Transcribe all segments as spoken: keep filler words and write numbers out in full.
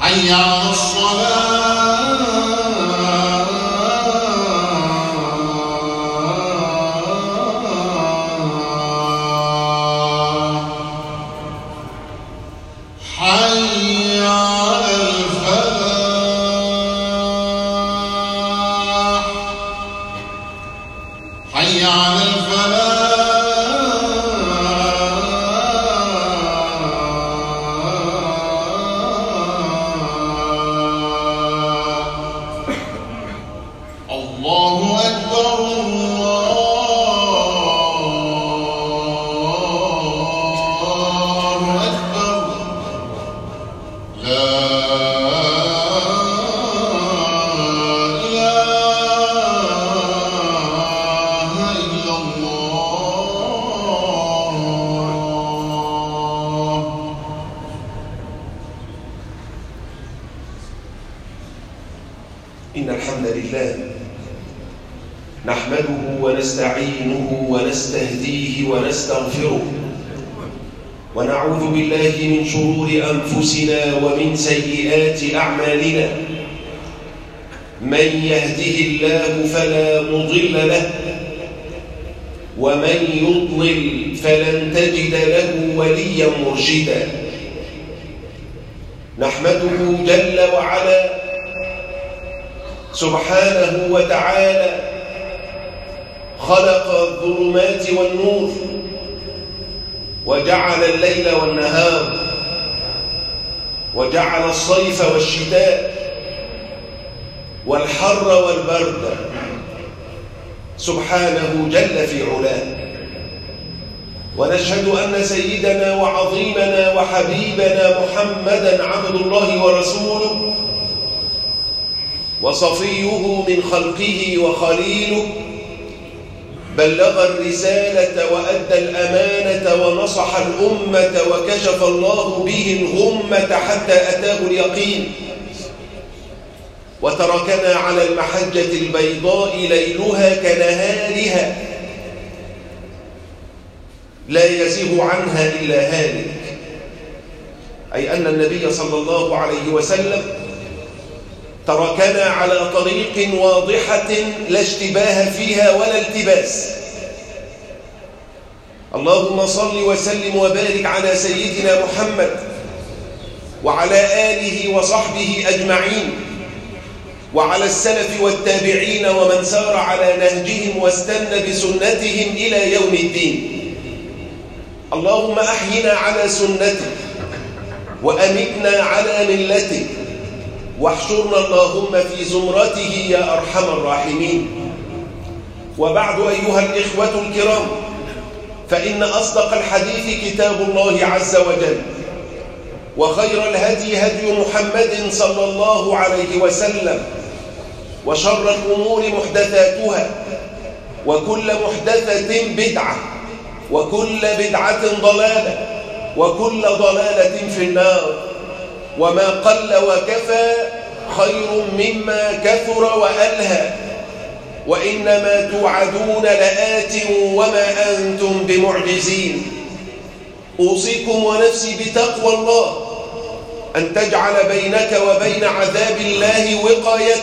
حي على الصلاة حي على الفلاح حي على الفلاح الله أكبر الله أكبر لا إله إلا الله. إن الحمد لله نحمده ونستعينه ونستهديه ونستغفره ونعوذ بالله من شرور أنفسنا ومن سيئات أعمالنا. من يهده الله فلا مضل له ومن يضلل فلن تجد له وليا مرشدا. نحمده جل وعلا سبحانه وتعالى خلق الظلمات والنور وجعل الليل والنهار وجعل الصيف والشتاء والحر والبرد سبحانه جل في علاه. ونشهد أن سيدنا وعظيمنا وحبيبنا محمدًا عبد الله ورسوله وصفيه من خلقه وخليله، بلغ الرسالة وأدى الأمانة ونصح الأمة وكشف الله به الغمة حتى أتاه اليقين، وتركنا على المحجة البيضاء ليلها كنهارها لا يزيغ عنها إلا هالك. أي أن النبي صلى الله عليه وسلم تركنا على طريق واضحة لا اشتباه فيها ولا التباس. اللهم صل وسلم وبارك على سيدنا محمد وعلى آله وصحبه أجمعين، وعلى السلف والتابعين ومن سار على نهجهم واستنى بسنتهم إلى يوم الدين. اللهم أحينا على سنته وأمتنا على ملته واحشرنا اللهم في زمرته يا أرحم الراحمين. وبعد أيها الإخوة الكرام، فإن أصدق الحديث كتاب الله عز وجل، وخير الهدي هدي محمد صلى الله عليه وسلم، وشر الأمور محدثاتها، وكل محدثة بدعة، وكل بدعة ضلالة، وكل ضلالة في النار. وما قل وكفى خير مما كثر وألهى، وإنما توعدون لآت وما أنتم بمعجزين. أوصيكم ونفسي بتقوى الله، أن تجعل بينك وبين عذاب الله وقاية،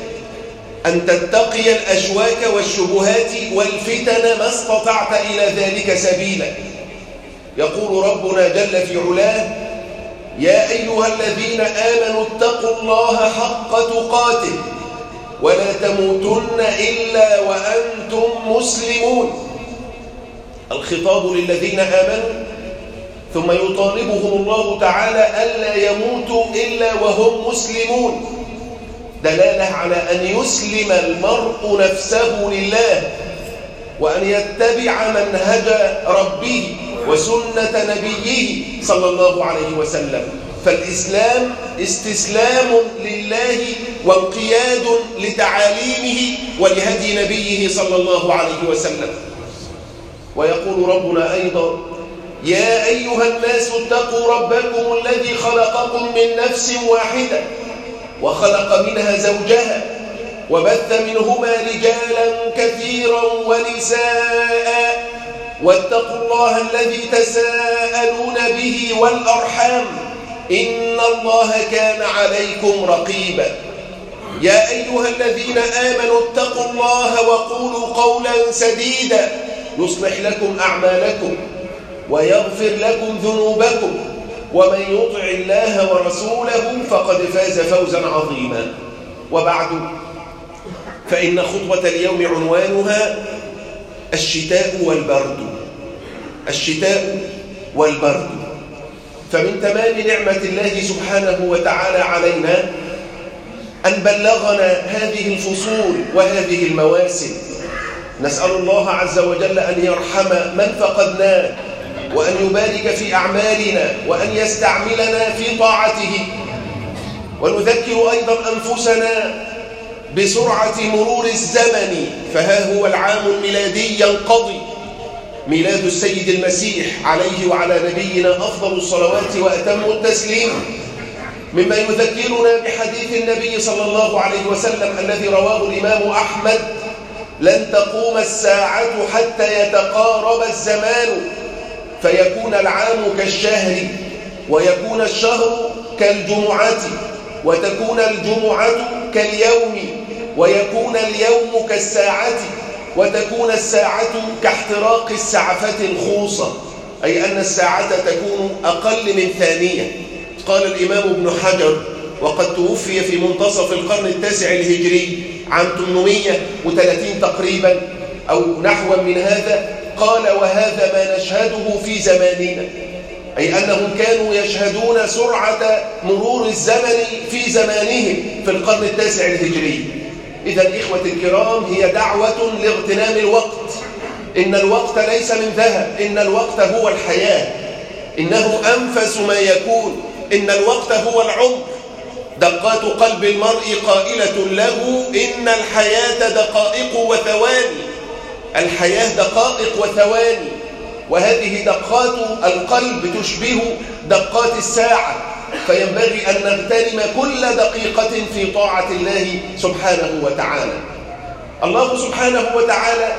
أن تتقي الأشواك والشبهات والفتن ما استطعت إلى ذلك سبيلا. يقول ربنا جل في علاه: يا أيها الذين آمنوا اتقوا الله حق تقاته ولا تموتن إلا وأنتم مسلمون. الخطاب للذين آمنوا، ثم يطالبهم الله تعالى ألا يموتوا إلا وهم مسلمون، دلالة على أن يسلم المرء نفسه لله، وأن يتبع منهج ربه وسنة نبيه صلى الله عليه وسلم. فالإسلام استسلام لله وانقياد لتعاليمه ولهدي نبيه صلى الله عليه وسلم. ويقول ربنا أيضا: يا أيها الناس اتقوا ربكم الذي خلقكم من نفس واحدة وخلق منها زوجها وبث منهما رجالا كثيرا ونساء واتقوا الله الذي تساءلون به والأرحام إن الله كان عليكم رقيبا. يا أيها الذين آمنوا اتقوا الله وقولوا قولا سديدا يصلح لكم أعمالكم ويغفر لكم ذنوبكم ومن يطع الله ورسوله فقد فاز فوزا عظيما. وبعد، فإن خطبة اليوم عنوانها الشتاء والبرد. الشتاء والبرد. فمن تمام نعمة الله سبحانه وتعالى علينا أن بلغنا هذه الفصول وهذه المواسم. نسأل الله عز وجل أن يرحم من فقدناه، وأن يبارك في أعمالنا، وأن يستعملنا في طاعته. ونذكر أيضا أنفسنا بسرعة مرور الزمن، فها هو العام الميلادي ينقضي، ميلاد السيد المسيح عليه وعلى نبينا أفضل الصلوات وأتم التسليم، مما يذكرنا بحديث النبي صلى الله عليه وسلم الذي رواه الإمام أحمد: لن تقوم الساعة حتى يتقارب الزمان فيكون العام كالشهر، ويكون الشهر كالجمعة، وتكون الجمعة كاليوم، ويكون اليوم كالساعة، وتكون الساعة كاحتراق السعفة الخوصة، أي أن الساعة تكون أقل من ثانية. قال الإمام ابن حجر، وقد توفي في منتصف القرن التاسع الهجري عام ثمانمائة وثلاثين تقريبا أو نحو من هذا، قال: وهذا ما نشهده في زماننا، أي أنهم كانوا يشهدون سرعة مرور الزمن في زمانهم في القرن التاسع الهجري. إذا إخوة الكرام، هي دعوة لاغتنام الوقت. إن الوقت ليس من ذهب، إن الوقت هو الحياة، إنه أنفس ما يكون، إن الوقت هو العمر. دقات قلب المرء قائلة له: إن الحياة دقائق وثواني. الحياة دقائق وثواني، وهذه دقات القلب تشبه دقات الساعة، فينبغي أن نغتنم كل دقيقة في طاعة الله سبحانه وتعالى. الله سبحانه وتعالى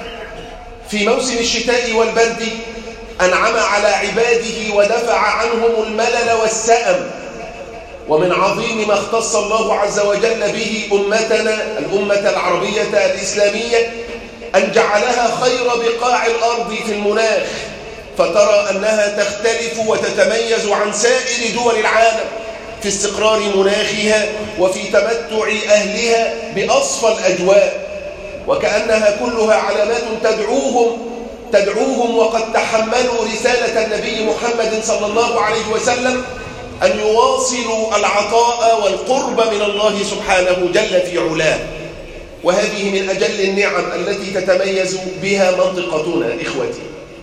في موسم الشتاء والبرد أنعم على عباده ودفع عنهم الملل والسأم. ومن عظيم ما اختص الله عز وجل به أمتنا الأمة العربية الإسلامية أن جعلها خير بقاع الأرض في المناخ، فترى أنها تختلف وتتميز عن سائر دول العالم في استقرار مناخها وفي تمتع أهلها بأصفى الأجواء، وكأنها كلها علامات تدعوهم تدعوهم وقد تحملوا رسالة النبي محمد صلى الله عليه وسلم أن يواصلوا العطاء والقرب من الله سبحانه جل في علاه. وهذه من أجل النعم التي تتميز بها منطقتنا إخوتي.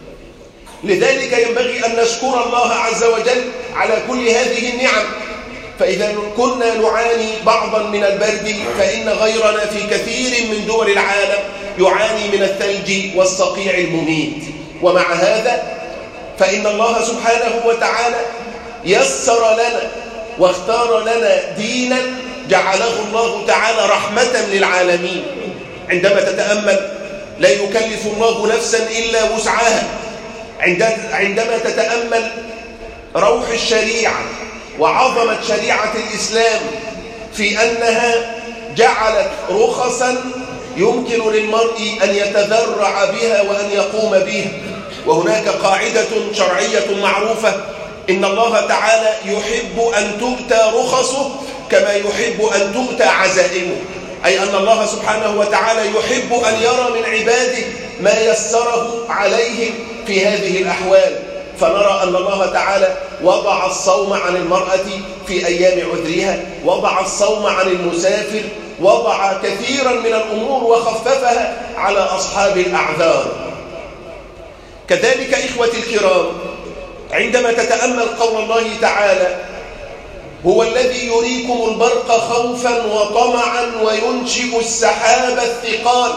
لذلك ينبغي أن نشكر الله عز وجل على كل هذه النعم. فإذا كنا نعاني بعضا من البرد، فإن غيرنا في كثير من دول العالم يعاني من الثلج والصقيع المميت. ومع هذا فإن الله سبحانه وتعالى يسر لنا واختار لنا دينا جعله الله تعالى رحمة للعالمين. عندما تتأمل لا يكلف الله نفسا إلا وسعها. عندما تتأمل روح الشريعة وعظمة شريعة الإسلام في أنها جعلت رخصا يمكن للمرء أن يتذرع بها وأن يقوم بها. وهناك قاعدة شرعية معروفة: إن الله تعالى يحب أن تؤتى رخصه كما يحب أن تؤتى عزائمه، أي أن الله سبحانه وتعالى يحب أن يرى من عباده ما يسره عليهم في هذه الأحوال. فنرى أن الله تعالى وضع الصوم عن المرأة في أيام عذرها، وضع الصوم عن المسافر، وضع كثيرا من الأمور وخففها على أصحاب الأعذار. كذلك إخوتي الكرام، عندما تتأمل قول الله تعالى: هو الذي يريكم البرق خوفا وطمعا وينشئ السحاب الثقال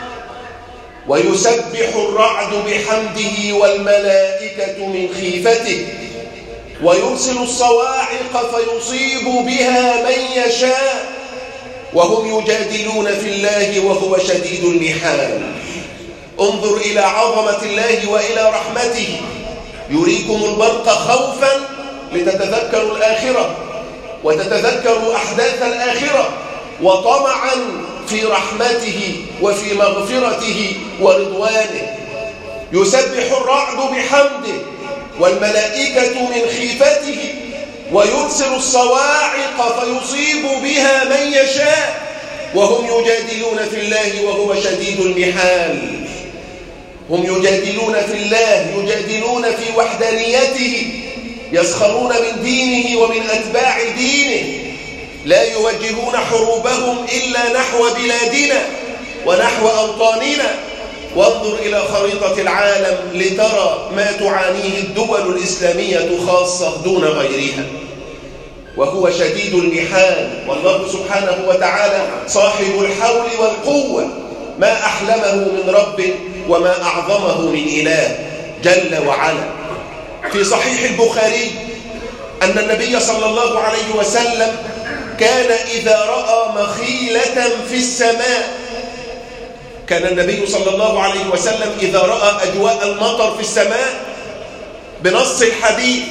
ويسبح الرعد بحمده والملائكة من خيفته ويرسل الصواعق فيصيب بها من يشاء وهم يجادلون في الله وهو شديد المحال. انظر إلى عظمة الله وإلى رحمته. يريكم البرق خوفا لتتذكروا الآخرة وتتذكروا أحداث الآخرة، وطمعا في رحمته وفي مغفرته ورضوانه. يسبح الرعد بحمده والملائكة من خيفته، ويرسل الصواعق فيصيب بها من يشاء، وهم يجادلون في الله وهو شديد المحال. هم يجادلون في الله، يجادلون في وحدانيته، يسخرون من دينه ومن أتباع دينه، لا يوجهون حروبهم إلا نحو بلادنا ونحو أوطاننا. وانظر إلى خريطة العالم لترى ما تعانيه الدول الإسلامية خاصة دون غيرها، وهو شديد المحال. والله سبحانه وتعالى صاحب الحول والقوة، ما أحلمه من رب وما أعظمه من إله جل وعلا. في صحيح البخاري أن النبي صلى الله عليه وسلم كان إذا رأى مخيلة في السماء، كان النبي صلى الله عليه وسلم إذا رأى أجواء المطر في السماء بنص الحديث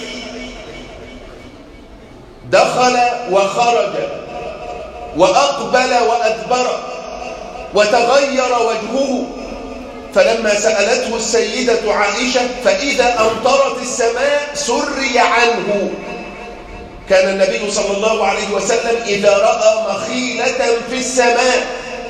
دخل وخرج وأقبل وأدبر وتغير وجهه. فلما سألته السيدة عائشة فإذا أمطرت السماء سري عنه. كان النبي صلى الله عليه وسلم إذا رأى مخيلة في السماء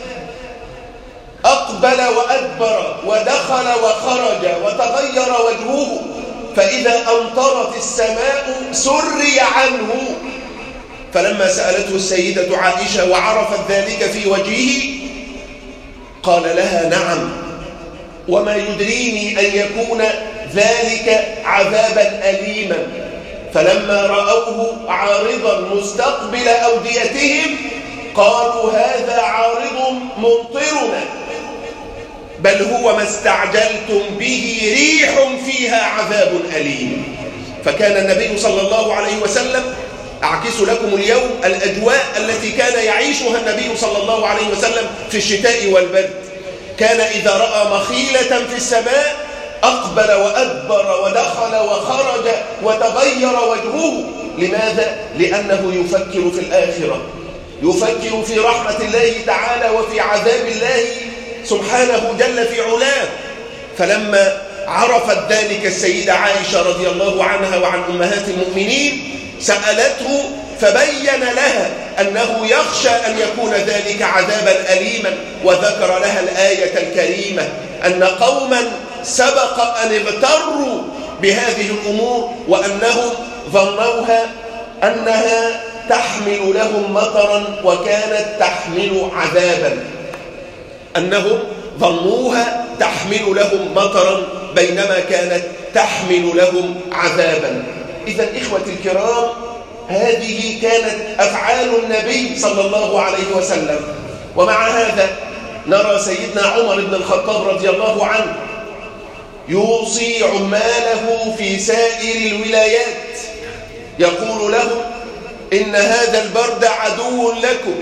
أقبل وأدبر ودخل وخرج وتغير وجهه، فإذا أمطرت السماء سري عنه. فلما سألته السيدة عائشة وعرفت ذلك في وجهه قال لها نعم، وما يدريني أن يكون ذلك عذابا أليما. فلما رأوه عارضا مستقبل أوديتهم قالوا هذا عارض ممطرنا، بل هو ما استعجلتم به ريح فيها عذاب أليم. فكان النبي صلى الله عليه وسلم، أعكس لكم اليوم الأجواء التي كان يعيشها النبي صلى الله عليه وسلم في الشتاء والبرد. كان إذا رأى مخيلة في السماء أقبل وأدبر ودخل وخرج وتغير وجهه. لماذا؟ لأنه يفكر في الآخرة، يفكر في رحمة الله تعالى وفي عذاب الله سبحانه جل في علاه. فلما عرفت ذلك السيدة عائشة رضي الله عنها وعن أمهات المؤمنين سألته فبين لها أنه يخشى أن يكون ذلك عذابا أليما، وذكر لها الآية الكريمة أن قوما سبق أن اغتروا بهذه الأمور وأنهم ظنوها أنها تحمل لهم مطرا وكانت تحمل عذابا، أنهم ظنوها تحمل لهم مطرا بينما كانت تحمل لهم عذابا. إذن إخوتي الكرام، هذه كانت أفعال النبي صلى الله عليه وسلم. ومع هذا نرى سيدنا عمر بن الخطاب رضي الله عنه يوصي عماله في سائر الولايات، يقول لهم إن هذا البرد عدو لكم،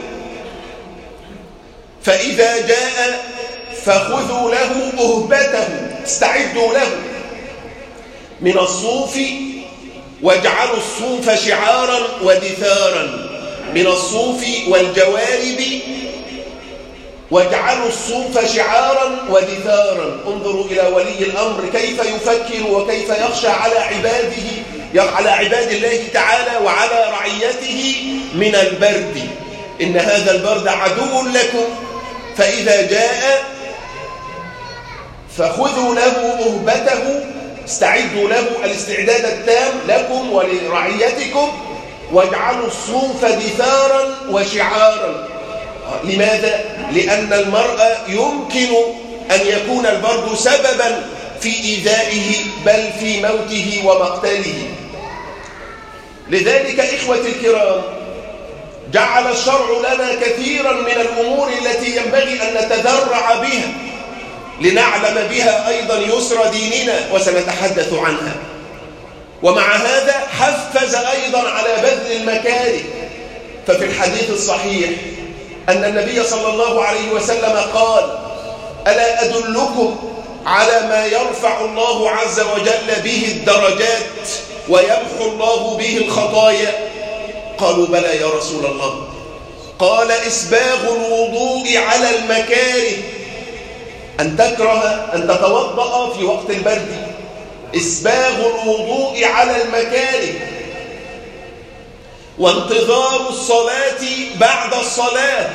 فإذا جاء فخذوا له أهبته، استعدوا له من الصوف، واجعلوا الصوف شعارا ودثارا، من الصوف والجوارب واجعلوا الصوف شعارا ودثارا. انظروا إلى ولي الأمر كيف يفكر وكيف يخشى على عباده، على عباد الله تعالى وعلى رعيته من البرد. إن هذا البرد عدو لكم، فإذا جاء فخذوا له أهبته، استعدوا له الاستعداد التام لكم ولرعيتكم، واجعلوا الصوف دثارا وشعارا. لماذا؟ لأن المرء يمكن أن يكون البرد سببا في إيذائه بل في موته ومقتله. لذلك إخوتي الكرام، جعل الشرع لنا كثيرا من الأمور التي ينبغي أن نتذرع بها لنعلم بها أيضا يسر ديننا، وسنتحدث عنها. ومع هذا حفز أيضا على بذل المكاره. ففي الحديث الصحيح أن النبي صلى الله عليه وسلم قال: ألا أدلكم على ما يرفع الله عز وجل به الدرجات ويمحو الله به الخطايا؟ قالوا بلى يا رسول الله. قال إسباغ الوضوء على المكاره، أن تكره أن تتوضأ في وقت البرد، إسباغ الوضوء على المكاره، وانتظار الصلاة بعد الصلاة،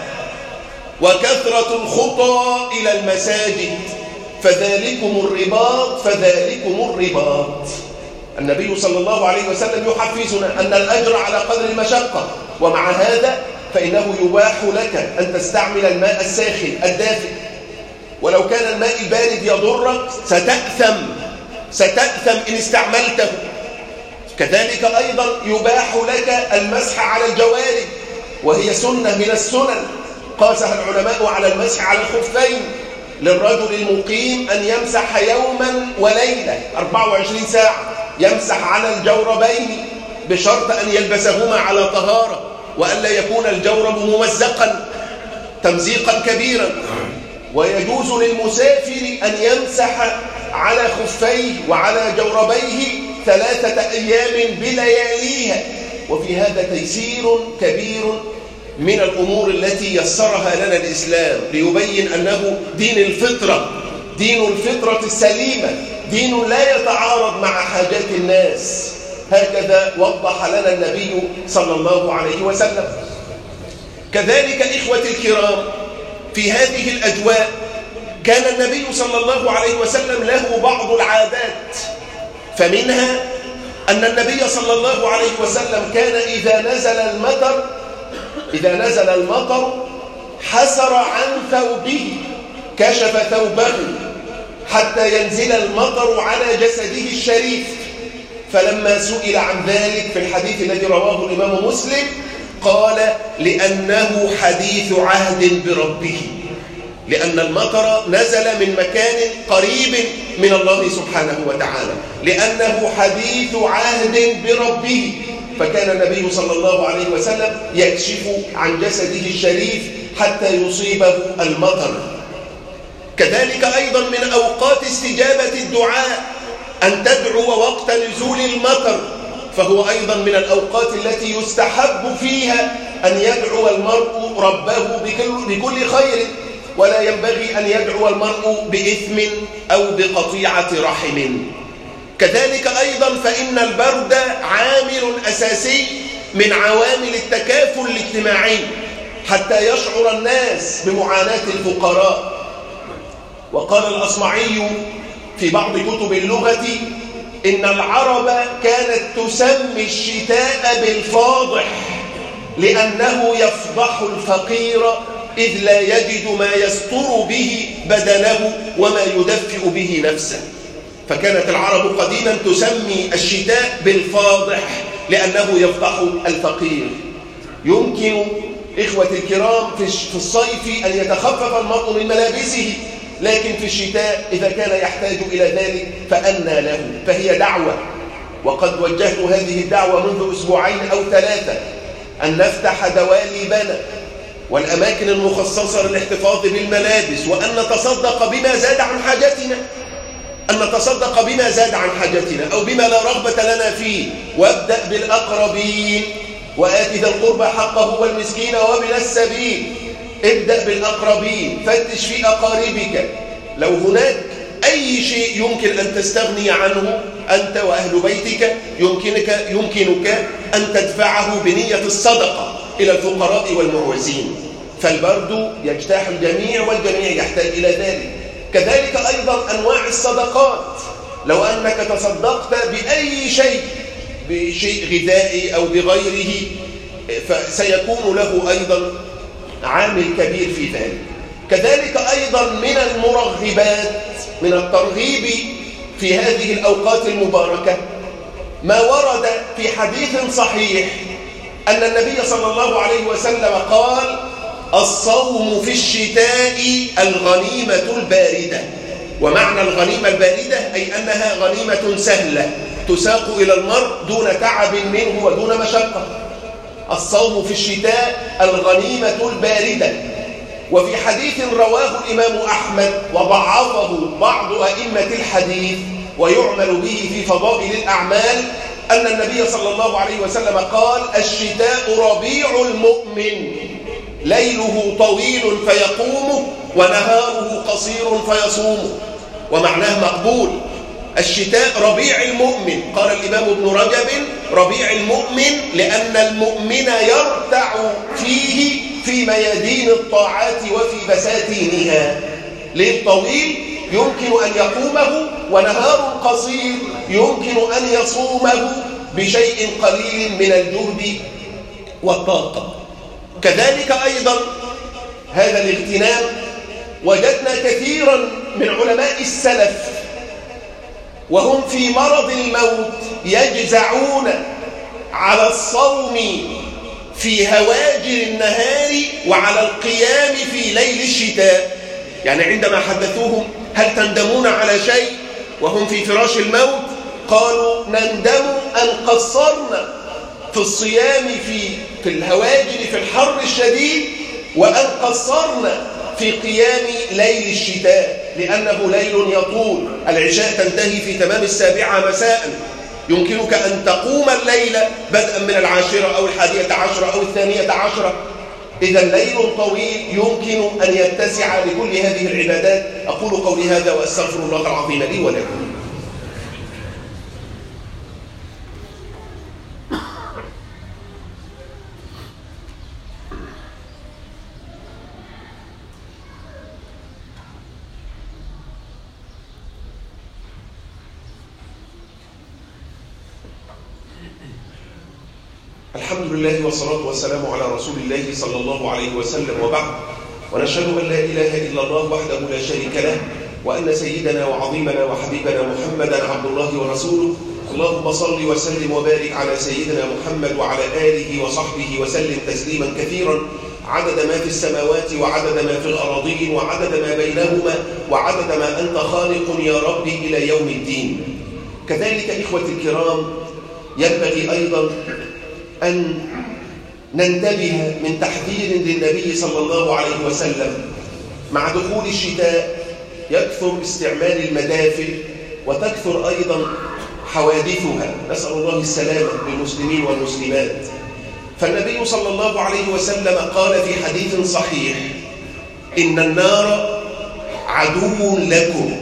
وكثرة الخطى إلى المساجد، فذلكم الرباط فذلكم الرباط. النبي صلى الله عليه وسلم يحفزنا أن الأجر على قدر المشقة، ومع هذا فإنه يباح لك أن تستعمل الماء الساخن الدافئ، ولو كان الماء البارد يضرك ستأثم ستأثم إن استعملته. كذلك أيضا يباح لك المسح على الجوارب، وهي سنة من السنن قاسها العلماء على المسح على الخفين، للرجل المقيم أن يمسح يوما وليلة أربعة وعشرين ساعة، يمسح على الجوربين بشرط أن يلبسهما على طهارة، وألا يكون الجورب ممزقا تمزيقا كبيرا. ويجوز للمسافر أن يمسح على خفيه وعلى جوربيه ثلاثة أيام بلياليها، وفي هذا تيسير كبير من الأمور التي يسرها لنا الإسلام، ليبين أنه دين الفطرة، دين الفطرة السليمة، دين لا يتعارض مع حاجات الناس. هكذا وضح لنا النبي صلى الله عليه وسلم. كذلك إخوتي الكرام، في هذه الأجواء كان النبي صلى الله عليه وسلم له بعض العادات، فمنها أن النبي صلى الله عليه وسلم كان إذا نزل المطر إذا نزل المطر حسر عن ثوبه، كشف ثوبه حتى ينزل المطر على جسده الشريف. فلما سئل عن ذلك في الحديث الذي رواه الإمام مسلم قال: لأنه حديث عهد بربه، لأن المطر نزل من مكان قريب من الله سبحانه وتعالى، لأنه حديث عهد بربه. فكان النبي صلى الله عليه وسلم يكشف عن جسده الشريف حتى يصيبه المطر. كذلك أيضا من أوقات استجابة الدعاء أن تدعو وقت نزول المطر، فهو أيضا من الأوقات التي يستحب فيها أن يدعو المرء ربه بكل خير، ولا ينبغي أن يدعو المرء بإثم أو بقطيعة رحم. كذلك أيضا فإن البرد عامل أساسي من عوامل التكافل الاجتماعي حتى يشعر الناس بمعاناة الفقراء. وقال الأصمعي في بعض كتب اللغة إن العرب كانت تسمي الشتاء بالفاضح، لأنه يفضح الفقير إذ لا يجد ما يستر به بدنه وما يدفئ به نفسه. فكانت العرب قديما تسمي الشتاء بالفاضح لأنه يفضح الفقير. يمكن إخوتي الكرام في الصيف أن يتخفف المرء من ملابسه، لكن في الشتاء إذا كان يحتاج إلى ذلك فأنى له. فهي دعوة، وقد وجهت هذه الدعوة منذ أسبوعين أو ثلاثة، أن نفتح دواليبنا والأماكن المخصصة للاحتفاظ بالملابس، وأن نتصدق بما زاد عن حاجتنا، أن نتصدق بما زاد عن حاجتنا أو بما لا رغبة لنا فيه. وابدأ بالأقربين، وآت ذا القربى حقه والمسكين وابن السبيل. ابدأ بالأقربين، فتش في أقاربك، لو هناك أي شيء يمكن أن تستغني عنه أنت وأهل بيتك يمكنك, يمكنك أن تدفعه بنية الصدقة إلى الفقراء والمعوزين. فالبرد يجتاح الجميع والجميع يحتاج إلى ذلك. كذلك أيضا أنواع الصدقات، لو أنك تصدقت بأي شيء، بشيء غذائي أو بغيره، فسيكون له أيضا عامل كبير في ذلك. كذلك أيضا من المرغبات، من الترغيب في هذه الأوقات المباركة، ما ورد في حديث صحيح أن النبي صلى الله عليه وسلم قال: الصوم في الشتاء الغنيمة الباردة. ومعنى الغنيمة الباردة أي أنها غنيمة سهلة تساق إلى المرء دون تعب منه ودون مشقة. الصوم في الشتاء الغنيمة الباردة. وفي حديث رواه الإمام أحمد وضعفه بعض أئمة الحديث ويعمل به في فضائل الأعمال، أن النبي صلى الله عليه وسلم قال: الشتاء ربيع المؤمن، ليله طويل فيقوم ونهاره قصير فيصوم. ومعناه مقبول. الشتاء ربيع المؤمن. قال الإمام ابن رجب: ربيع المؤمن لأن المؤمن يرتع فيه في ميادين الطاعات وفي بساتينها. ليل طويل يمكن أن يقومه، ونهار قصير يمكن أن يصومه بشيء قليل من الجهد والطاقة. كذلك أيضا هذا الاغتنام وجدنا كثيرا من علماء السلف وهم في مرض الموت يجزعون على الصوم في هواجر النهار وعلى القيام في ليل الشتاء. يعني عندما حدثوهم: هل تندمون على شيء وهم في فراش الموت؟ قالوا: نندم أن قصرنا في الصيام في في الهواجر في الحر الشديد، وأن قصرنا في قيام ليل الشتاء، لأنه ليل يطول. العشاء تنتهي في تمام السابعة مساء، يمكنك أن تقوم الليل بدءا من العاشرة أو الحادية عشرة أو الثانية عشرة. إذا ليل طويل يمكن أن يتسع لكل هذه العبادات. أقول قولي هذا وأستغفر الله العظيم لي ولكم. الحمد لله والصلاة والسلام على رسول الله صلى الله عليه وسلم، وبعد. ونشهد أن لا إله إلا الله وحده لا شريك له، وأن سيدنا وعظيمنا وحبيبنا محمدا عبد الله ورسوله. اللهم صل وسلم وبارك على سيدنا محمد وعلى آله وصحبه وسلم تسليما كثيرا، عدد ما في السماوات وعدد ما في الأراضين وعدد ما بينهما وعدد ما أنت خالق يا ربي إلى يوم الدين. كذلك إخوتي الكرام، ينبغي أيضا أن ننتبه من تحذير للنبي صلى الله عليه وسلم. مع دخول الشتاء يكثر استعمال المدافئ وتكثر أيضا حوادثها، نسأل الله السلامة للمسلمين والمسلمات. فالنبي صلى الله عليه وسلم قال في حديث صحيح: إن النار عدو لكم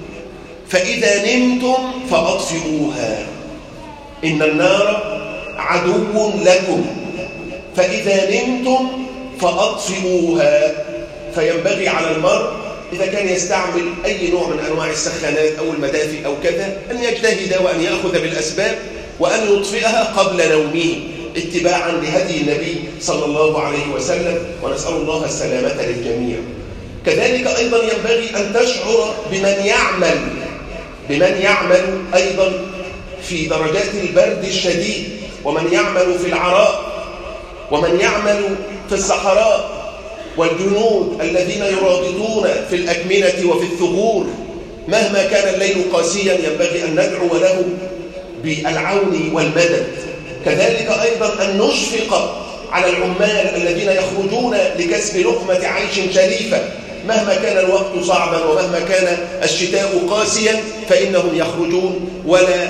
فإذا نمتم فأطفئوها. إن النار عدو لكم فإذا نمتم فأطفئوها. فينبغي على المرء إذا كان يستعمل أي نوع من أنواع السخانات أو المدافئ أو كذا أن يجتهد وأن يأخذ بالأسباب وأن يطفئها قبل نومه، اتباعا لهدي النبي صلى الله عليه وسلم، ونسأل الله السلامة للجميع. كذلك أيضا ينبغي أن تشعر بمن يعمل بمن يعمل أيضا في درجات البرد الشديد، ومن يعمل في العراء، ومن يعمل في الصحراء، والجنود الذين يرابطون في الأكمنة وفي الثغور. مهما كان الليل قاسيا ينبغي أن ندعو له بالعون والمدد. كذلك أيضا أن نشفق على العمال الذين يخرجون لكسب لقمة عيش شريفة. مهما كان الوقت صعبا ومهما كان الشتاء قاسيا فإنهم يخرجون، ولا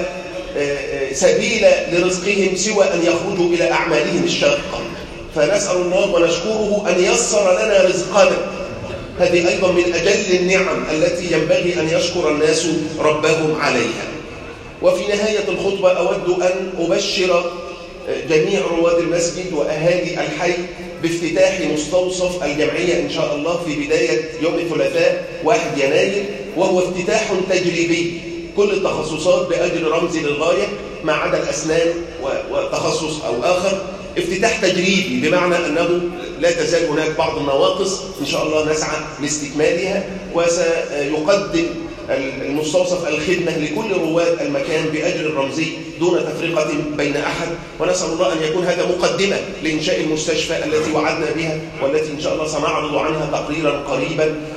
سبيل لرزقهم سوى أن يخرجوا إلى أعمالهم الشاقة. فنسأل الله ونشكره أن يسر لنا رزقنا. هذه أيضا من أجل النعم التي ينبغي أن يشكر الناس ربهم عليها. وفي نهاية الخطبة أود أن أبشر جميع رواد المسجد وأهالي الحي بافتتاح مستوصف الجمعية إن شاء الله في بداية يوم الثلاثاء واحد يناير، وهو افتتاح تجريبي. كل التخصصات بأجر رمزي للغاية ما عدا الأسنان وتخصص أو آخر. افتتاح تجريبي بمعنى أنه لا تزال هناك بعض النواقص، إن شاء الله نسعى لاستكمالها، وسيقدم المستوصف الخدمة لكل رواد المكان بأجر رمزي دون تفرقة بين أحد. ونسأل الله أن يكون هذا مقدمة لإنشاء المستشفى التي وعدنا بها، والتي إن شاء الله سنعرض عنها تقريرا قريبا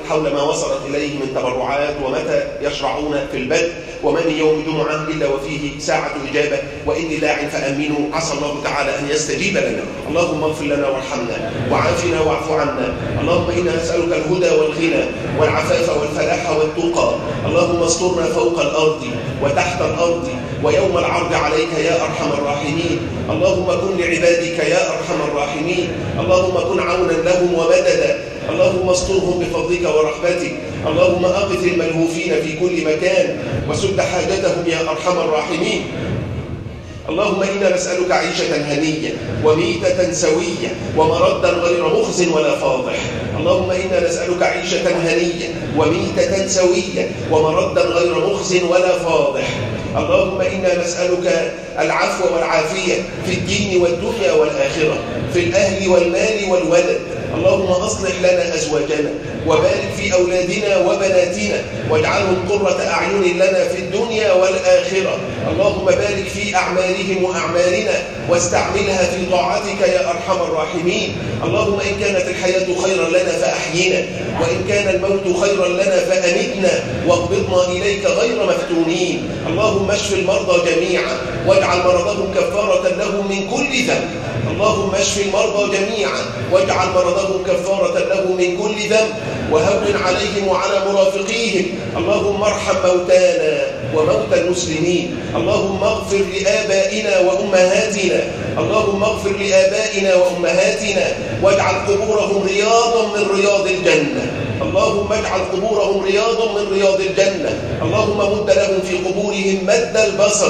حول ما وصلت إليه من تبرعات ومتى يشرعون في البدء، وما من يوم جمعة إلا وفيه ساعة إجابة، وإني داع فأمنوا، عسى الله تعالى أن يستجيب لنا. اللهم اغفر لنا وارحمنا وعافنا واعف عنا. اللهم إنا نسألك الهدى والغنى والعفاف والفلاح والتقى. اللهم استرنا فوق الأرض وتحت الأرض ويوم العرض عليك يا أرحم الراحمين. اللهم كن لعبادك يا أرحم الراحمين. اللهم كن عونا لهم ومددا. اللهم استرهم بفضلك ورحمتك. اللهم أغث الملهوفين في كل مكان وسد حاجتهم يا أرحم الراحمين. اللهم إنا نسألك عيشة هنية وميتة سوية ومردا غير مخز ولا فاضح. اللهم إنا نسألك عيشة هنية وميتة سوية ومردا غير مخز ولا فاضح. اللهم إنا نسألك العفو والعافية في الدين والدنيا والآخرة، في الأهل والمال والولد. اللهم أصلح لنا أزواجنا وبارك في أولادنا وبناتنا واجعلهم قرة أعين لنا في الدنيا والآخرة. اللهم بارك في أعمالهم وأعمالنا واستعملها في طاعتك يا أرحم الراحمين. اللهم إن كانت الحياة خيرا لنا فأحينا، وإن كان الموت خيرا لنا فأمتنا واقبضنا إليك غير مفتونين. اللهم اشف المرضى جميعا واجعل مرضهم كفارة لهم من كل ذنب. اللهم اشف المرضى جميعا واجعل مرضهم كفارة لهم من كل ذنب وهون عليهم وعلى مرافقيهم. اللهم ارحم موتانا وموتى المسلمين. اللهم اغفر لآبائنا وأمهاتنا. اللهم اغفر لآبائنا وأمهاتنا واجعل قبورهم رياضا من رياض الجنة. اللهم اجعل قبورهم رياضا من رياض الجنة. اللهم مد لهم في قبورهم مد البصر.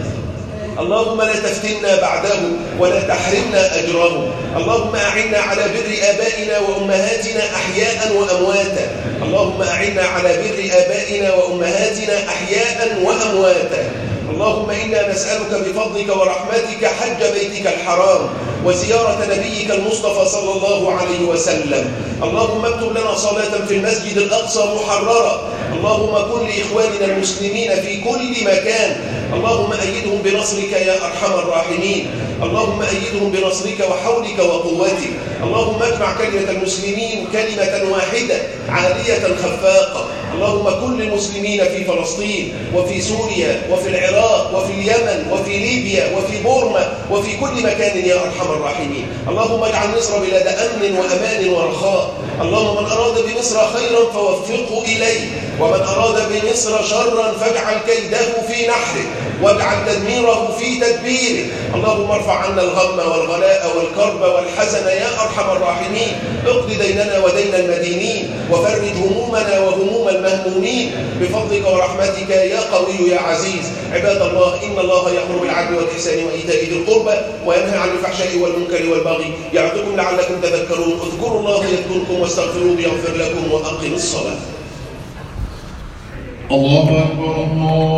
اللهم لا تفتنا بعدهم ولا تحرمنا أجرهم. اللهم أعنا على بر آبائنا وأمهاتنا أحياء وأمواتا. اللهم أعنا على بر آبائنا وأمهاتنا أحياء وأمواتا. اللهم إنا نسألك بفضلك ورحمتك حج بيتك الحرام وزيارة نبيك المصطفى صلى الله عليه وسلم. اللهم اكتب لنا صلاة في المسجد الأقصى محررة. اللهم كن لإخواننا المسلمين في كل مكان. اللهم أيدهم بنصرك يا أرحم الراحمين. اللهم أيدهم بنصرك وحولك وقوتك. اللهم اجمع كلمة المسلمين كلمة واحدة عالية خفاقة. اللهم كن للمسلمين في فلسطين وفي سوريا وفي العراق وفي اليمن وفي ليبيا وفي بورما وفي كل مكان يا أرحم الراحمين. اللهم اجعل مصر بلاد أمن وأمان ورخاء. اللهم من أراد بمصر خيرا فوفقه إليه، ومن أراد بمصر شرا فاجعل كيده في نحره واجعل تدميره في تدبيره. اللهم ارفع عنا الغم والغلاء والكرب والحزن يا أرحم الراحمين. اقض ديننا ودين المدينين وفرج همومنا وهموم المهمومين بفضلك ورحمتك يا قوي يا عزيز. عباد الله، إن الله يأمر بالعدل والإحسان وإيتاء ذي القربى وينهى عن الفحشاء والمنكر والبغي يعظكم لعلكم تذكرون. اذكروا الله يذكركم واستغفروه يغفر لكم وأقيموا الصلاة. الله أكبر. الله